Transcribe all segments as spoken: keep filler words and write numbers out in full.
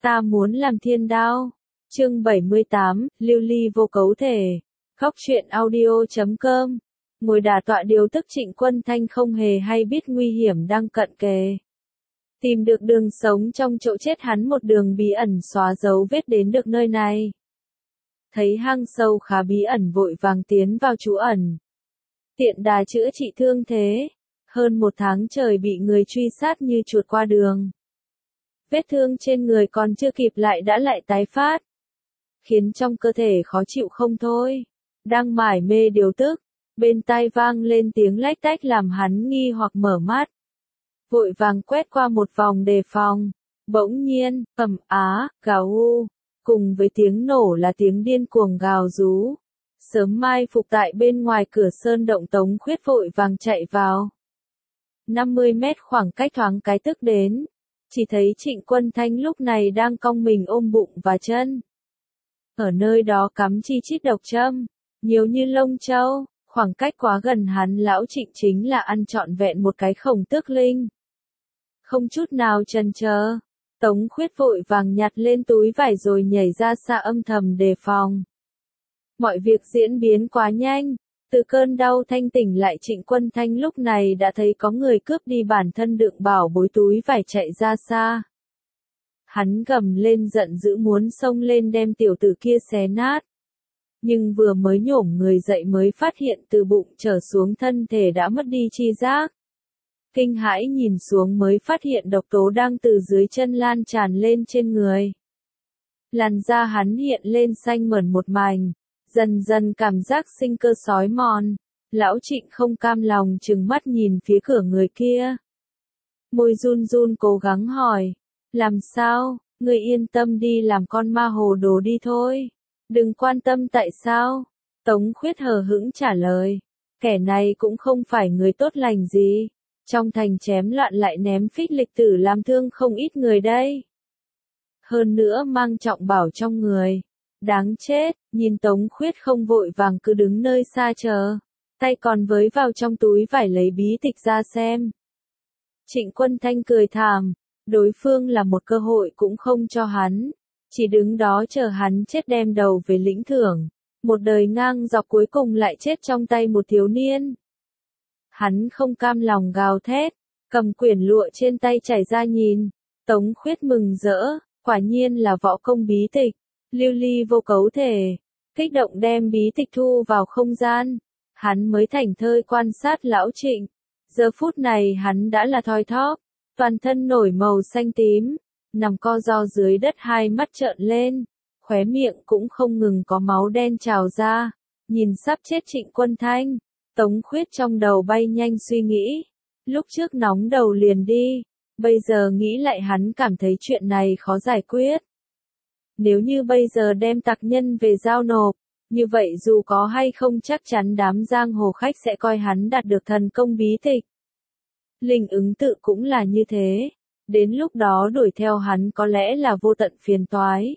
Ta muốn làm thiên đao. Chương bảy mươi tám, lưu ly vô cấu thể. Khóc chuyện audio chấm com. Ngồi đả tọa điều tức Trịnh Quân Thanh không hề hay biết nguy hiểm đang cận kề. Tìm được đường sống trong chỗ chết, hắn một đường bí ẩn xóa dấu vết đến được nơi này. Thấy hang sâu khá bí ẩn, vội vàng tiến vào trú ẩn. Tiện đà chữa trị thương thế. Hơn một tháng trời bị người truy sát như chuột qua đường. Vết thương trên người còn chưa kịp lại đã lại tái phát. Khiến trong cơ thể khó chịu không thôi. Đang mải mê điều tức. Bên tai vang lên tiếng lách tách làm hắn nghi hoặc mở mắt. Vội vàng quét qua một vòng đề phòng. Bỗng nhiên, ầm á, gào u. Cùng với tiếng nổ là tiếng điên cuồng gào rú. Sớm mai phục tại bên ngoài cửa sơn động, Tống Khuyết vội vàng chạy vào. năm mươi mét khoảng cách thoáng cái tức đến. Chỉ thấy Trịnh Quân Thanh lúc này đang cong mình ôm bụng và chân. Ở nơi đó cắm chi chít độc châm, nhiều như lông trâu, khoảng cách quá gần, hắn lão Trịnh chính là ăn trọn vẹn một cái khổng tước linh. Không chút nào chần chờ, Tống Khuyết vội vàng nhặt lên túi vải rồi nhảy ra xa âm thầm đề phòng. Mọi việc diễn biến quá nhanh, từ cơn đau thanh tỉnh lại, Trịnh Quân Thanh lúc này đã thấy có người cướp đi bản thân đựng bảo bối túi vải chạy ra xa. Hắn gầm lên giận dữ muốn xông lên đem tiểu tử kia xé nát. Nhưng vừa mới nhổm người dậy mới phát hiện từ bụng trở xuống thân thể đã mất đi chi giác. Kinh hãi nhìn xuống mới phát hiện độc tố đang từ dưới chân lan tràn lên trên người. Làn da hắn hiện lên xanh mởn một mảnh, dần dần cảm giác sinh cơ xói mòn. Lão Trịnh không cam lòng trừng mắt nhìn phía cửa người kia. Môi run run cố gắng hỏi, làm sao, ngươi yên tâm đi làm con ma hồ đồ đi thôi. Đừng quan tâm tại sao. Tống Khuyết hờ hững trả lời, kẻ này cũng không phải người tốt lành gì. Trong thành chém loạn lại ném phích lịch tử làm thương không ít người đây. Hơn nữa mang trọng bảo trong người. Đáng chết, nhìn Tống Khuyết không vội vàng cứ đứng nơi xa chờ. Tay còn với vào trong túi vải lấy bí tịch ra xem. Trịnh Quân Thanh cười thảm, đối phương là một cơ hội cũng không cho hắn. Chỉ đứng đó chờ hắn chết đem đầu về lĩnh thưởng. Một đời ngang dọc cuối cùng lại chết trong tay một thiếu niên. Hắn không cam lòng gào thét, cầm quyển lụa trên tay trải ra nhìn. Tống Khuyết mừng rỡ, quả nhiên là võ công bí tịch, lưu ly vô cấu thể. Kích động đem bí tịch thu vào không gian. Hắn mới thảnh thơi quan sát lão Trịnh. Giờ phút này hắn đã là thoi thóp, toàn thân nổi màu xanh tím, nằm co ro dưới đất, hai mắt trợn lên, khóe miệng cũng không ngừng có máu đen trào ra. Nhìn sắp chết Trịnh Quân Thanh, Tống Khuyết trong đầu bay nhanh suy nghĩ. Lúc trước nóng đầu liền đi, bây giờ nghĩ lại hắn cảm thấy chuyện này khó giải quyết. Nếu như bây giờ đem tặc nhân về giao nộp, như vậy dù có hay không chắc chắn đám giang hồ khách sẽ coi hắn đạt được thần công bí tịch. Linh ứng tự cũng là như thế. Đến lúc đó đuổi theo hắn có lẽ là vô tận phiền toái.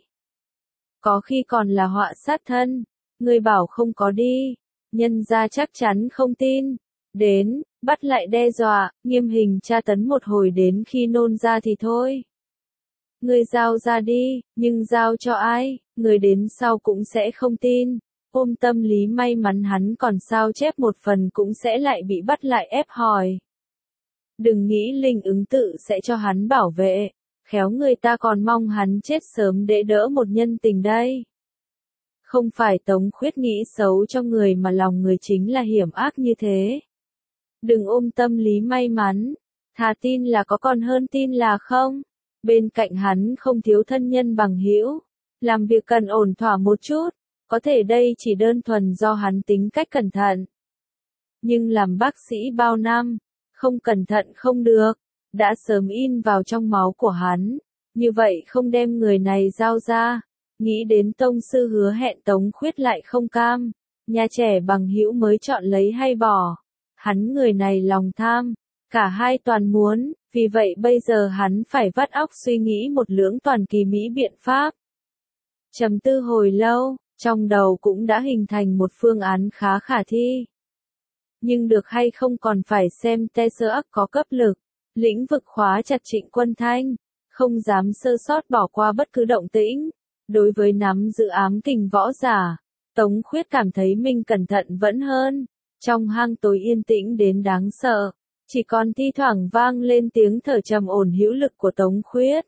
Có khi còn là họa sát thân. Người bảo không có đi. Nhân ra chắc chắn không tin. Đến, bắt lại đe dọa, nghiêm hình tra tấn một hồi đến khi nôn ra thì thôi. Người giao ra đi, nhưng giao cho ai, người đến sau cũng sẽ không tin. Ôm tâm lý may mắn hắn còn sao chép một phần cũng sẽ lại bị bắt lại ép hỏi. Đừng nghĩ linh ứng tự sẽ cho hắn bảo vệ, khéo người ta còn mong hắn chết sớm để đỡ một nhân tình đây. Không phải Tống Khuyết nghĩ xấu cho người mà lòng người chính là hiểm ác như thế. Đừng ôm tâm lý may mắn, thà tin là có còn hơn tin là không. Bên cạnh hắn không thiếu thân nhân bằng hữu, làm việc cần ổn thỏa một chút, có thể đây chỉ đơn thuần do hắn tính cách cẩn thận. Nhưng làm bác sĩ bao năm, không cẩn thận không được, đã sớm in vào trong máu của hắn, như vậy không đem người này giao ra, nghĩ đến tông sư hứa hẹn, Tống Khuyết lại không cam, nhà trẻ bằng hữu mới chọn lấy hay bỏ, hắn người này lòng tham, cả hai toàn muốn, vì vậy bây giờ hắn phải vắt óc suy nghĩ một lưỡng toàn kỳ mỹ biện pháp. Trầm tư hồi lâu, trong đầu cũng đã hình thành một phương án khá khả thi. Nhưng được hay không còn phải xem Tê Sơ Ắc có cấp lực, lĩnh vực khóa chặt Trịnh Quân Thanh, không dám sơ sót bỏ qua bất cứ động tĩnh. Đối với nắm giữ ám kình võ giả, Tống Khuyết cảm thấy mình cẩn thận vẫn hơn. Trong hang tối yên tĩnh đến đáng sợ, chỉ còn thi thoảng vang lên tiếng thở trầm ổn hữu lực của Tống Khuyết.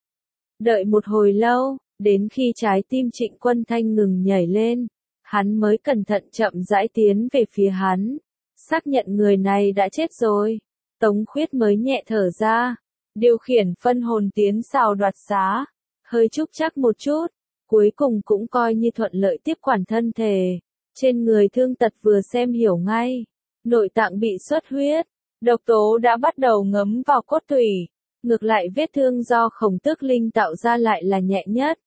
Đợi một hồi lâu, đến khi trái tim Trịnh Quân Thanh ngừng nhảy lên, hắn mới cẩn thận chậm rãi tiến về phía hắn, xác nhận người này đã chết rồi. Tống Khuyết mới nhẹ thở ra, điều khiển phân hồn tiến xào đoạt xá, hơi trúc chắc một chút, cuối cùng cũng coi như thuận lợi tiếp quản thân thể. Trên người thương tật vừa xem hiểu ngay, nội tạng bị xuất huyết, độc tố đã bắt đầu ngấm vào cốt tủy, ngược lại vết thương do Khổng Tước Linh tạo ra lại là nhẹ nhất.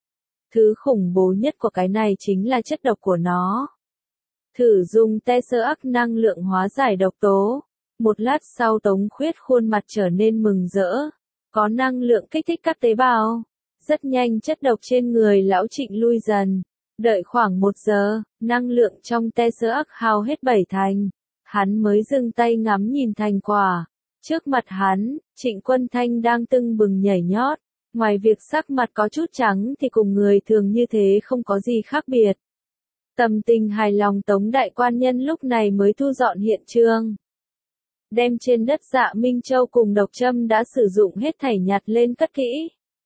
Thứ khủng bố nhất của cái này chính là chất độc của nó. Thử dùng te sơ ắc năng lượng hóa giải độc tố. Một lát sau Tống Khuyết khuôn mặt trở nên mừng rỡ, có năng lượng kích thích các tế bào. Rất nhanh chất độc trên người lão Trịnh lui dần. Đợi khoảng một giờ, năng lượng trong te sơ ắc hao hết bảy thành. Hắn mới dừng tay ngắm nhìn thành quả. Trước mặt hắn, Trịnh Quân Thanh đang tưng bừng nhảy nhót. Ngoài việc sắc mặt có chút trắng thì cùng người thường như thế không có gì khác biệt. Tâm tình hài lòng Tống đại quan nhân lúc này mới thu dọn hiện trường. Đem trên đất Dạ Minh Châu cùng độc châm đã sử dụng hết thảy nhặt lên cất kỹ.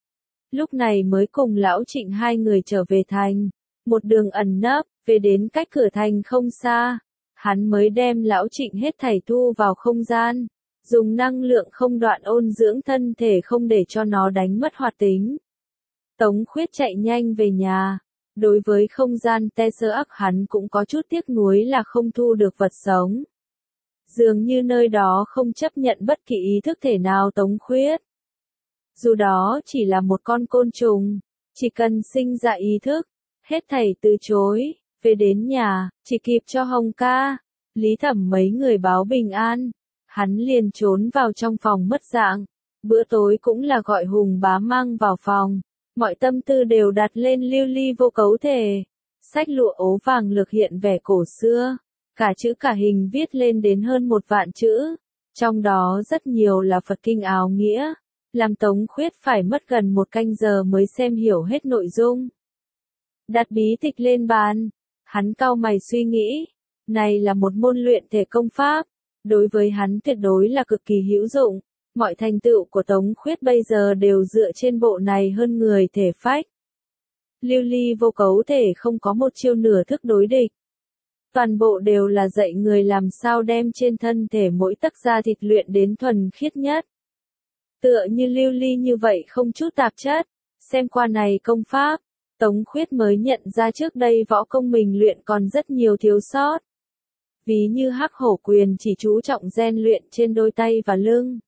Lúc này mới cùng lão Trịnh hai người trở về thành. Một đường ẩn nấp, về đến cách cửa thành không xa. Hắn mới đem lão Trịnh hết thảy thu vào không gian. Dùng năng lượng không đoạn ôn dưỡng thân thể không để cho nó đánh mất hoạt tính. Tống Khuyết chạy nhanh về nhà. Đối với không gian te sơ ắc hắn cũng có chút tiếc nuối là không thu được vật sống. Dường như nơi đó không chấp nhận bất kỳ ý thức thể nào Tống Khuyết. Dù đó chỉ là một con côn trùng, chỉ cần sinh ra ý thức, hết thảy từ chối, về đến nhà, chỉ kịp cho Hồng ca, Lý Thẩm mấy người báo bình an. Hắn liền trốn vào trong phòng mất dạng. Bữa tối cũng là gọi Hùng bá mang vào phòng. Mọi tâm tư đều đặt lên lưu ly vô cấu thể. Sách lụa ố vàng lược hiện vẻ cổ xưa. Cả chữ cả hình viết lên đến hơn một vạn chữ. Trong đó rất nhiều là Phật kinh áo nghĩa. Làm Tống Khuyết phải mất gần một canh giờ mới xem hiểu hết nội dung. Đặt bí tịch lên bàn. Hắn cau mày suy nghĩ. Này là một môn luyện thể công pháp. Đối với hắn tuyệt đối là cực kỳ hữu dụng. Mọi thành tựu của Tống Khuyết bây giờ đều dựa trên bộ này hơn người thể phách. Lưu ly vô cấu thể không có một chiêu nửa thức đối địch. Toàn bộ đều là dạy người làm sao đem trên thân thể mỗi tấc da thịt luyện đến thuần khiết nhất. Tựa như lưu ly như vậy không chút tạp chất. Xem qua này công pháp, Tống Khuyết mới nhận ra trước đây võ công mình luyện còn rất nhiều thiếu sót. Ví như Hắc Hổ Quyền chỉ chú trọng rèn luyện trên đôi tay và lưng.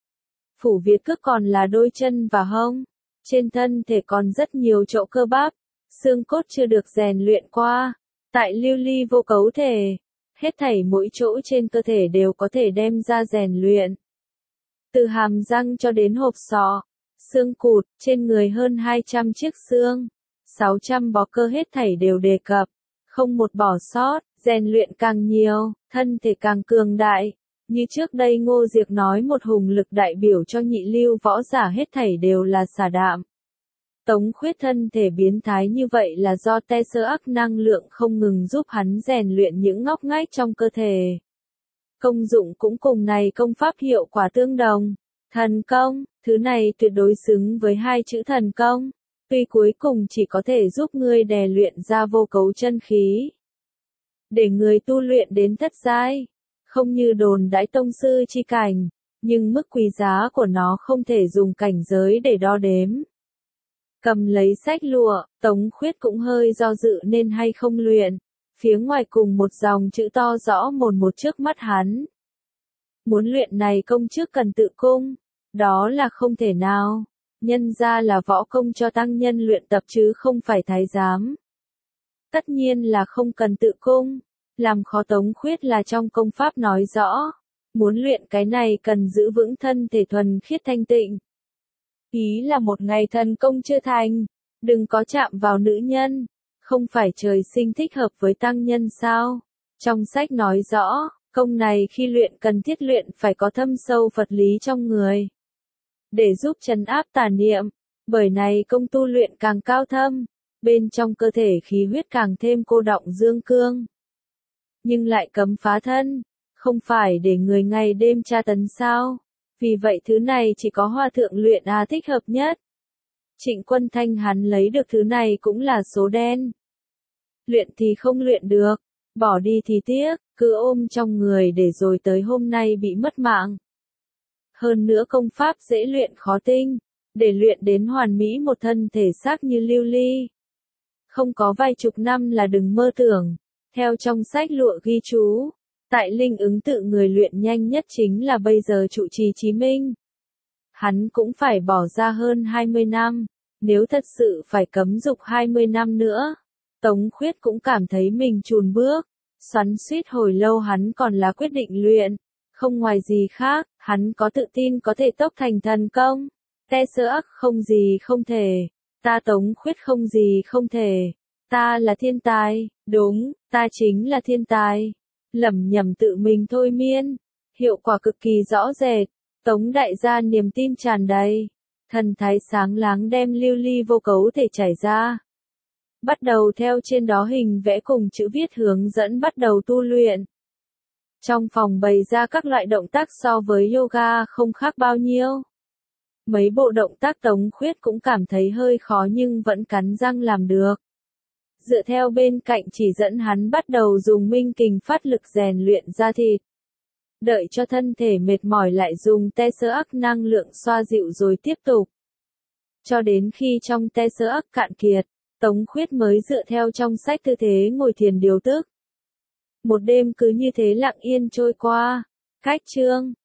Phủ Việt Cước còn là đôi chân và hông. Trên thân thể còn rất nhiều chỗ cơ bắp, xương cốt chưa được rèn luyện qua. Tại lưu ly vô cấu thể, hết thảy mỗi chỗ trên cơ thể đều có thể đem ra rèn luyện. Từ hàm răng cho đến hộp sọ, xương cụt, trên người hơn hai trăm chiếc xương, sáu trăm bó cơ hết thảy đều đề cập, không một bỏ sót. Rèn luyện càng nhiều, thân thể càng cường đại. Như trước đây Ngô Diệc nói một hùng lực đại biểu cho nhị lưu võ giả hết thảy đều là xà đạm. Tống Khuyết thân thể biến thái như vậy là do te sơ ắc năng lượng không ngừng giúp hắn rèn luyện những ngóc ngách trong cơ thể. Công dụng cũng cùng này công pháp hiệu quả tương đồng. Thần công, thứ này tuyệt đối xứng với hai chữ thần công. Tuy cuối cùng chỉ có thể giúp ngươi đè luyện ra vô cấu chân khí. Để người tu luyện đến thất giai, không như đồn đãi tông sư chi cảnh, nhưng mức quý giá của nó không thể dùng cảnh giới để đo đếm. Cầm lấy sách lụa, Tống Khuyết cũng hơi do dự nên hay không luyện. Phía ngoài cùng một dòng chữ to rõ mồn một trước mắt hắn. Muốn luyện này công trước cần tự cung, đó là không thể nào. Nhân ra là võ công cho tăng nhân luyện tập chứ không phải thái giám. Tất nhiên là không cần tự cung. Làm khó Tống Khuyết là trong công pháp nói rõ. Muốn luyện cái này cần giữ vững thân thể thuần khiết thanh tịnh. Ý là một ngày thần công chưa thành. Đừng có chạm vào nữ nhân. Không phải trời sinh thích hợp với tăng nhân sao? Trong sách nói rõ, công này khi luyện cần thiết luyện phải có thâm sâu Phật lý trong người. để giúp trấn áp tà niệm. Bởi này công tu luyện càng cao thâm, bên trong cơ thể khí huyết càng thêm cô đọng dương cương. Nhưng lại cấm phá thân, không phải để người ngày đêm tra tấn sao? Vì vậy thứ này chỉ có hòa thượng luyện à thích hợp nhất. Trịnh Quân Thanh hắn lấy được thứ này cũng là số đen. Luyện thì không luyện được, bỏ đi thì tiếc, cứ ôm trong người để rồi tới hôm nay bị mất mạng. Hơn nữa công pháp dễ luyện khó tinh, để luyện đến hoàn mỹ một thân thể xác như lưu ly. Không có vài chục năm là đừng mơ tưởng. Theo trong sách lụa ghi chú, tại linh ứng tự người luyện nhanh nhất chính là bây giờ trụ trì Chí Minh. Hắn cũng phải bỏ ra hơn hai mươi năm, nếu thật sự phải cấm dục hai mươi năm nữa. Tống Khuyết cũng cảm thấy mình chùn bước, xoắn xuýt hồi lâu hắn còn là quyết định luyện, không ngoài gì khác, hắn có tự tin có thể tốc thành thần công. Te sơ ắc không gì không thể, ta Tống Khuyết không gì không thể, ta là thiên tài, đúng, ta chính là thiên tài. Lẩm nhẩm tự mình thôi miên, hiệu quả cực kỳ rõ rệt, Tống đại gia niềm tin tràn đầy, thần thái sáng láng đem lưu ly vô cấu thể trải ra. Bắt đầu theo trên đó hình vẽ cùng chữ viết hướng dẫn bắt đầu tu luyện. Trong phòng bày ra các loại động tác so với yoga không khác bao nhiêu. Mấy bộ động tác Tống Khuyết cũng cảm thấy hơi khó nhưng vẫn cắn răng làm được. Dựa theo bên cạnh chỉ dẫn hắn bắt đầu dùng minh kình phát lực rèn luyện da thịt. Đợi cho thân thể mệt mỏi lại dùng te sơ ắc năng lượng xoa dịu rồi tiếp tục. Cho đến khi trong te sơ ắc cạn kiệt, Tống Khuyết mới dựa theo trong sách tư thế ngồi thiền điều tức. Một đêm cứ như thế lặng yên trôi qua. Cách chương